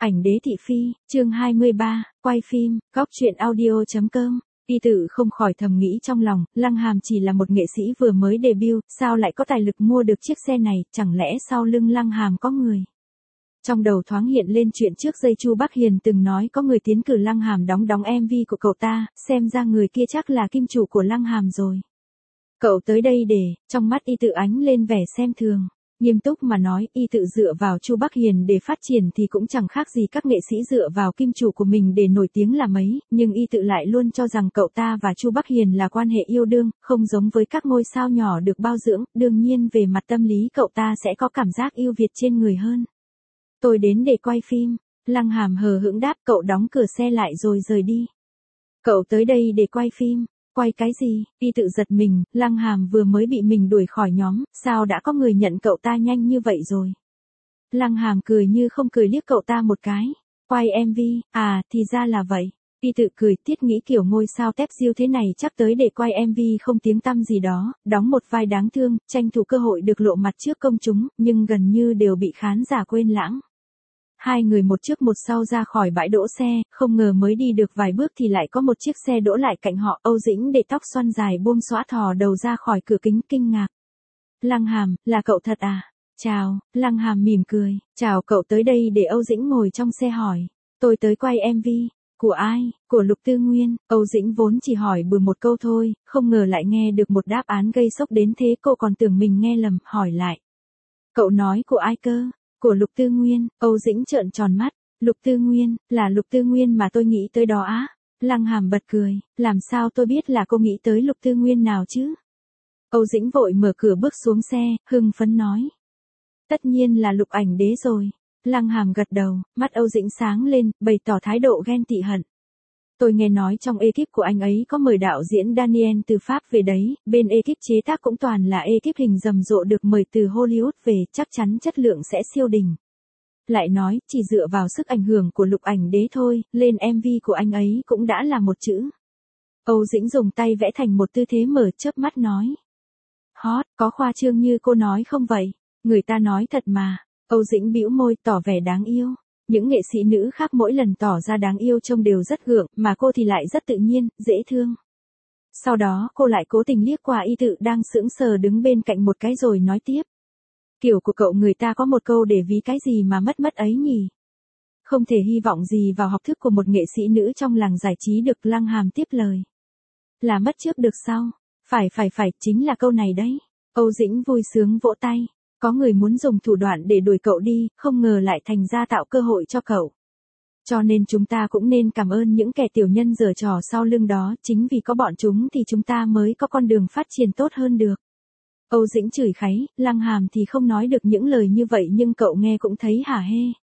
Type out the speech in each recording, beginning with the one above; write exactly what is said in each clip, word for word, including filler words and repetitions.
Ảnh đế thị phi, chương hai mươi ba, quay phim, góc truyện audio chấm com. Y Tự không khỏi thầm nghĩ trong lòng, Lăng Hàm chỉ là một nghệ sĩ vừa mới debut, sao lại có tài lực mua được chiếc xe này, chẳng lẽ sau lưng Lăng Hàm có người. Trong đầu thoáng hiện lên chuyện trước đây Chu Bắc Hiền từng nói có người tiến cử Lăng Hàm đóng đóng em vê của cậu ta, xem ra người kia chắc là kim chủ của Lăng Hàm rồi. Cậu tới đây để, trong mắt Y Tự ánh lên vẻ xem thường. Nghiêm túc mà nói, Y Tự dựa vào Chu Bắc Hiền để phát triển thì cũng chẳng khác gì các nghệ sĩ dựa vào kim chủ của mình để nổi tiếng là mấy, nhưng Y Tự lại luôn cho rằng cậu ta và Chu Bắc Hiền là quan hệ yêu đương, không giống với các ngôi sao nhỏ được bao dưỡng, đương nhiên về mặt tâm lý cậu ta sẽ có cảm giác yêu Việt trên người hơn. Tôi đến để quay phim, Lăng Hàm hờ hững đáp, cậu đóng cửa xe lại rồi rời đi. Cậu tới đây để quay phim. Quay cái gì? Y Tự giật mình, Lăng Hàm vừa mới bị mình đuổi khỏi nhóm, sao đã có người nhận cậu ta nhanh như vậy rồi? Lăng Hàm cười như không cười liếc cậu ta một cái. Quay em vê, à, thì ra là vậy. Y Tự cười tiết nghĩ kiểu ngôi sao tép diêu thế này chắc tới để quay em vê không tiếng tăm gì đó, đóng một vai đáng thương, tranh thủ cơ hội được lộ mặt trước công chúng, nhưng gần như đều bị khán giả quên lãng. Hai người một trước một sau ra khỏi bãi đỗ xe, không ngờ mới đi được vài bước thì lại có một chiếc xe đỗ lại cạnh họ. Âu Dĩnh để tóc xoăn dài buông xõa thò đầu ra khỏi cửa kính kinh ngạc. Lăng Hàm, là cậu thật à? Chào, Lăng Hàm mỉm cười. Chào, cậu tới đây để Âu Dĩnh ngồi trong xe hỏi. Tôi tới quay em vê. Của ai? Của Lục Tư Nguyên. Âu Dĩnh vốn chỉ hỏi bừa một câu thôi, không ngờ lại nghe được một đáp án gây sốc đến thế, cô còn tưởng mình nghe lầm, hỏi lại. Cậu nói của ai cơ? Của Lục Tư Nguyên. Âu Dĩnh trợn tròn mắt. Lục Tư Nguyên, là Lục Tư Nguyên mà tôi nghĩ tới đó á. Lăng Hàm bật cười, làm sao tôi biết là cô nghĩ tới Lục Tư Nguyên nào chứ? Âu Dĩnh vội mở cửa bước xuống xe, hưng phấn nói. Tất nhiên là Lục Ảnh Đế rồi. Lăng Hàm gật đầu, mắt Âu Dĩnh sáng lên, bày tỏ thái độ ghen tị hận. Tôi nghe nói trong ekip của anh ấy có mời đạo diễn Daniel từ Pháp về đấy, bên ekip chế tác cũng toàn là ekip hình rầm rộ được mời từ Hollywood về, chắc chắn chất lượng sẽ siêu đỉnh. Lại nói, chỉ dựa vào sức ảnh hưởng của Lục Ảnh Đế thôi, lên em vê của anh ấy cũng đã là một chữ. Âu Dĩnh dùng tay vẽ thành một tư thế mở chớp mắt nói. Hot, có khoa trương như cô nói không vậy? Người ta nói thật mà. Âu Dĩnh bĩu môi tỏ vẻ đáng yêu. Những nghệ sĩ nữ khác mỗi lần tỏ ra đáng yêu trông đều rất gượng, mà cô thì lại rất tự nhiên, dễ thương. Sau đó cô lại cố tình liếc qua Y Tự đang sững sờ đứng bên cạnh một cái rồi nói tiếp. Kiểu của cậu người ta có một câu để ví cái gì mà mất mất ấy nhỉ? Không thể hy vọng gì vào học thức của một nghệ sĩ nữ trong làng giải trí được. Lăng Hàm tiếp lời. Là mất trước được sau. Phải phải phải, chính là câu này đấy. Âu Dĩnh vui sướng vỗ tay. Có người muốn dùng thủ đoạn để đuổi cậu đi, không ngờ lại thành ra tạo cơ hội cho cậu. Cho nên chúng ta cũng nên cảm ơn những kẻ tiểu nhân giở trò sau lưng đó, chính vì có bọn chúng thì chúng ta mới có con đường phát triển tốt hơn được. Âu Dĩnh chửi kháy, Lăng Hàm thì không nói được những lời như vậy nhưng cậu nghe cũng thấy hả hê.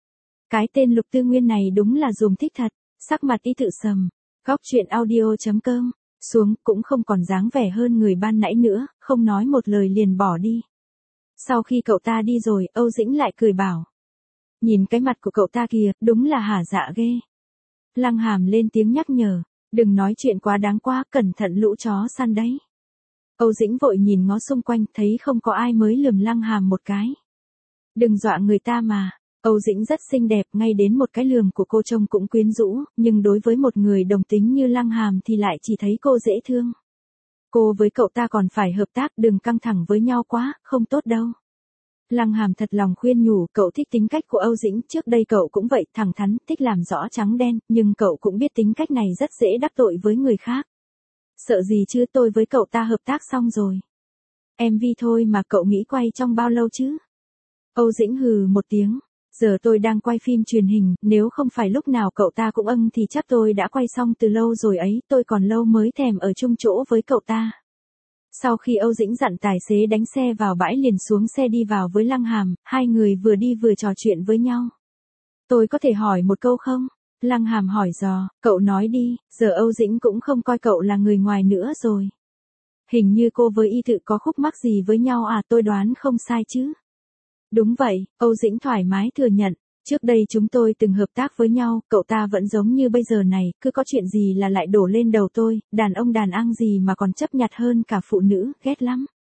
Cái tên Lục Tư Nguyên này đúng là dùm thích thật, sắc mặt Y Tự sầm. Góc truyện audio chấm com, xuống cũng không còn dáng vẻ hơn người ban nãy nữa, không nói một lời liền bỏ đi. Sau khi cậu ta đi rồi, Âu Dĩnh lại cười bảo. Nhìn cái mặt của cậu ta kìa, đúng là hả dạ ghê. Lăng Hàm lên tiếng nhắc nhở, đừng nói chuyện quá đáng quá, cẩn thận lũ chó săn đấy. Âu Dĩnh vội nhìn ngó xung quanh, thấy không có ai mới lườm Lăng Hàm một cái. Đừng dọa người ta mà. Âu Dĩnh rất xinh đẹp, ngay đến một cái lườm của cô trông cũng quyến rũ, nhưng đối với một người đồng tính như Lăng Hàm thì lại chỉ thấy cô dễ thương. Cô với cậu ta còn phải hợp tác, đừng căng thẳng với nhau quá, không tốt đâu. Lăng Hàm thật lòng khuyên nhủ, cậu thích tính cách của Âu Dĩnh, trước đây cậu cũng vậy, thẳng thắn, thích làm rõ trắng đen, nhưng cậu cũng biết tính cách này rất dễ đắc tội với người khác. Sợ gì chứ, tôi với cậu ta hợp tác xong rồi. em vê thôi mà cậu nghĩ quay trong bao lâu chứ? Âu Dĩnh hừ một tiếng, giờ tôi đang quay phim truyền hình, nếu không phải lúc nào cậu ta cũng âng thì chắc tôi đã quay xong từ lâu rồi ấy, tôi còn lâu mới thèm ở chung chỗ với cậu ta. Sau khi Âu Dĩnh dặn tài xế đánh xe vào bãi liền xuống xe đi vào với Lăng Hàm, hai người vừa đi vừa trò chuyện với nhau. Tôi có thể hỏi một câu không? Lăng Hàm hỏi dò, cậu nói đi, giờ Âu Dĩnh cũng không coi cậu là người ngoài nữa rồi. Hình như cô với Y Tự có khúc mắc gì với nhau à, tôi đoán không sai chứ? Đúng vậy, Âu Dĩnh thoải mái thừa nhận. Trước đây chúng tôi từng hợp tác với nhau, cậu ta vẫn giống như bây giờ này, cứ có chuyện gì là lại đổ lên đầu tôi, đàn ông đàn ang gì mà còn chấp nhặt hơn cả phụ nữ, ghét lắm.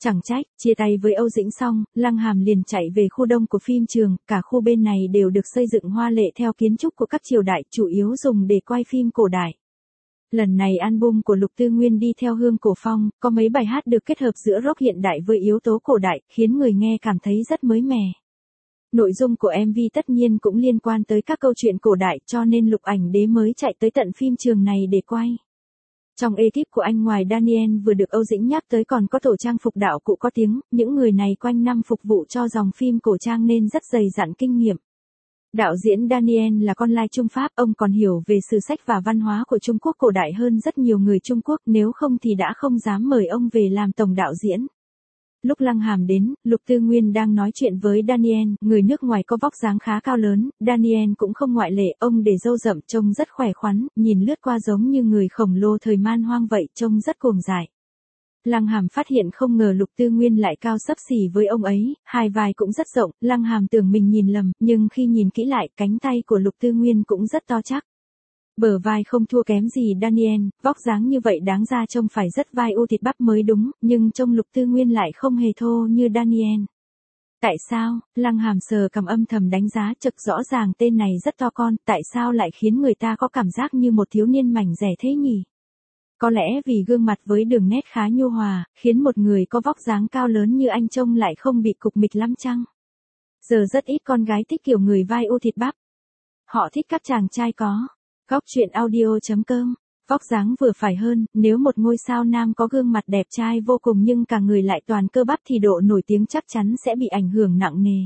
Chẳng trách, chia tay với Âu Dĩnh xong, Lăng Hàm liền chạy về khu đông của phim trường, cả khu bên này đều được xây dựng hoa lệ theo kiến trúc của các triều đại, chủ yếu dùng để quay phim cổ đại. Lần này album của Lục Tư Nguyên đi theo hương cổ phong, có mấy bài hát được kết hợp giữa rock hiện đại với yếu tố cổ đại, khiến người nghe cảm thấy rất mới mẻ. Nội dung của em vê tất nhiên cũng liên quan tới các câu chuyện cổ đại cho nên Lục Ảnh Đế mới chạy tới tận phim trường này để quay. Trong ekip của anh ngoài Daniel vừa được Âu Dĩnh nhắc tới còn có tổ trang phục đạo cụ có tiếng, những người này quanh năm phục vụ cho dòng phim cổ trang nên rất dày dặn kinh nghiệm. Đạo diễn Daniel là con lai Trung Pháp, ông còn hiểu về sử sách và văn hóa của Trung Quốc cổ đại hơn rất nhiều người Trung Quốc, nếu không thì đã không dám mời ông về làm tổng đạo diễn. Lúc Lăng Hàm đến, Lục Tư Nguyên đang nói chuyện với Daniel, người nước ngoài có vóc dáng khá cao lớn, Daniel cũng không ngoại lệ, ông để râu rậm trông rất khỏe khoắn, nhìn lướt qua giống như người khổng lồ thời man hoang vậy, trông rất cuồng dại. Lăng Hàm phát hiện không ngờ Lục Tư Nguyên lại cao xấp xỉ với ông ấy, hai vai cũng rất rộng, Lăng Hàm tưởng mình nhìn lầm, nhưng khi nhìn kỹ lại, cánh tay của Lục Tư Nguyên cũng rất to chắc. Bờ vai không thua kém gì Daniel, vóc dáng như vậy đáng ra trông phải rất vai u thịt bắp mới đúng, nhưng trông Lục Tư Nguyên lại không hề thô như Daniel. Tại sao? Lăng Hàm sờ cằm âm thầm đánh giá, trực rõ ràng tên này rất to con, tại sao lại khiến người ta có cảm giác như một thiếu niên mảnh rẻ thế nhỉ? Có lẽ vì gương mặt với đường nét khá nhu hòa, khiến một người có vóc dáng cao lớn như anh trông lại không bị cục mịch lắm chăng? Giờ rất ít con gái thích kiểu người vai u thịt bắp. Họ thích các chàng trai có. Góc truyện audio chấm com. Vóc dáng vừa phải hơn, nếu một ngôi sao nam có gương mặt đẹp trai vô cùng nhưng cả người lại toàn cơ bắp thì độ nổi tiếng chắc chắn sẽ bị ảnh hưởng nặng nề.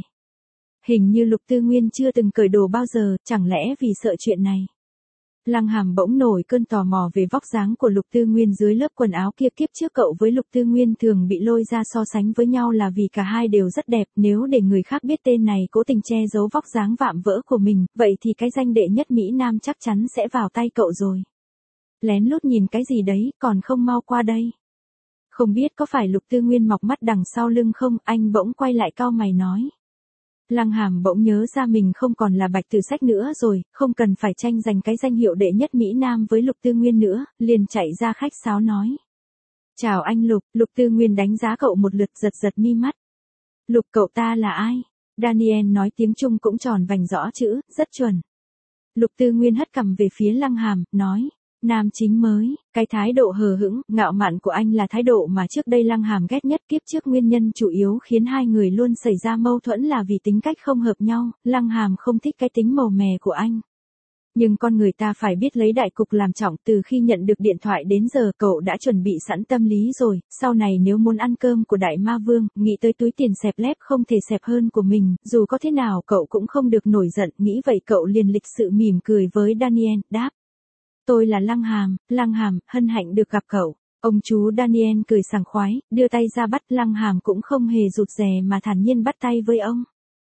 Hình như Lục Tư Nguyên chưa từng cởi đồ bao giờ, chẳng lẽ vì sợ chuyện này? Lăng Hàm bỗng nổi cơn tò mò về vóc dáng của Lục Tư Nguyên dưới lớp quần áo kia, kiếp trước cậu với Lục Tư Nguyên thường bị lôi ra so sánh với nhau là vì cả hai đều rất đẹp, nếu để người khác biết tên này cố tình che giấu vóc dáng vạm vỡ của mình, vậy thì cái danh đệ nhất Mỹ Nam chắc chắn sẽ vào tay cậu rồi. Lén lút nhìn cái gì đấy, còn không mau qua đây. Không biết có phải Lục Tư Nguyên mọc mắt đằng sau lưng không, anh bỗng quay lại cau mày nói. Lăng Hàm bỗng nhớ ra mình không còn là Bạch Tử Sách nữa rồi, không cần phải tranh giành cái danh hiệu đệ nhất Mỹ Nam với Lục Tư Nguyên nữa, liền chạy ra khách sáo nói. Chào anh Lục, Lục Tư Nguyên đánh giá cậu một lượt, giật giật mi mắt. Lục, cậu ta là ai? Daniel nói tiếng Trung cũng tròn vành rõ chữ, rất chuẩn. Lục Tư Nguyên hất cằm về phía Lăng Hàm, nói. Nam chính mới, cái thái độ hờ hững, ngạo mạn của anh là thái độ mà trước đây Lăng Hàm ghét nhất. Kiếp trước nguyên nhân chủ yếu khiến hai người luôn xảy ra mâu thuẫn là vì tính cách không hợp nhau, Lăng Hàm không thích cái tính màu mè của anh. Nhưng con người ta phải biết lấy đại cục làm trọng, từ khi nhận được điện thoại đến giờ cậu đã chuẩn bị sẵn tâm lý rồi, sau này nếu muốn ăn cơm của Đại Ma Vương, nghĩ tới túi tiền xẹp lép không thể xẹp hơn của mình, dù có thế nào cậu cũng không được nổi giận, nghĩ vậy cậu liền lịch sự mỉm cười với Daniel, đáp. Tôi là Lăng Hàm, Lăng Hàm, hân hạnh được gặp cậu. Ông chú Daniel cười sảng khoái, đưa tay ra bắt, Lăng Hàm cũng không hề rụt rè mà thản nhiên bắt tay với ông.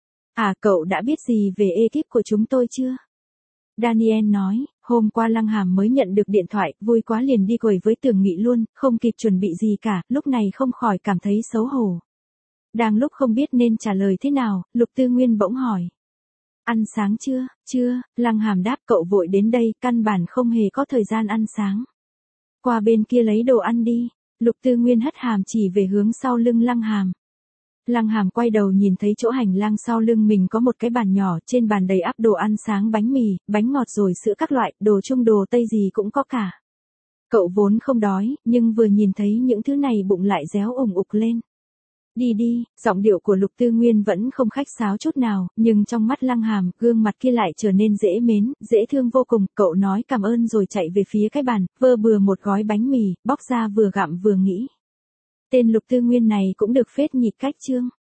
À, cậu đã biết gì về ekip của chúng tôi chưa? Daniel nói, hôm qua Lăng Hàm mới nhận được điện thoại, vui quá liền đi quầy với Tưởng Nghị luôn, không kịp chuẩn bị gì cả, lúc này không khỏi cảm thấy xấu hổ. Đang lúc không biết nên trả lời thế nào, Lục Tư Nguyên bỗng hỏi. Ăn sáng chưa? Chưa, Lăng Hàm đáp, cậu vội đến đây, căn bản không hề có thời gian ăn sáng. Qua bên kia lấy đồ ăn đi. Lục Tư Nguyên hất hàm chỉ về hướng sau lưng Lăng Hàm. Lăng Hàm quay đầu nhìn thấy chỗ hành lang sau lưng mình có một cái bàn nhỏ, trên bàn đầy ắp đồ ăn sáng, bánh mì, bánh ngọt rồi sữa các loại, đồ Trung đồ Tây gì cũng có cả. Cậu vốn không đói, nhưng vừa nhìn thấy những thứ này bụng lại réo ủng ục lên. Đi đi, giọng điệu của Lục Tư Nguyên vẫn không khách sáo chút nào, nhưng trong mắt Lăng Hàm, gương mặt kia lại trở nên dễ mến, dễ thương vô cùng, cậu nói cảm ơn rồi chạy về phía cái bàn, vơ bừa một gói bánh mì, bóc ra vừa gặm vừa nghĩ. Tên Lục Tư Nguyên này cũng được phết nhỉ, cách chương.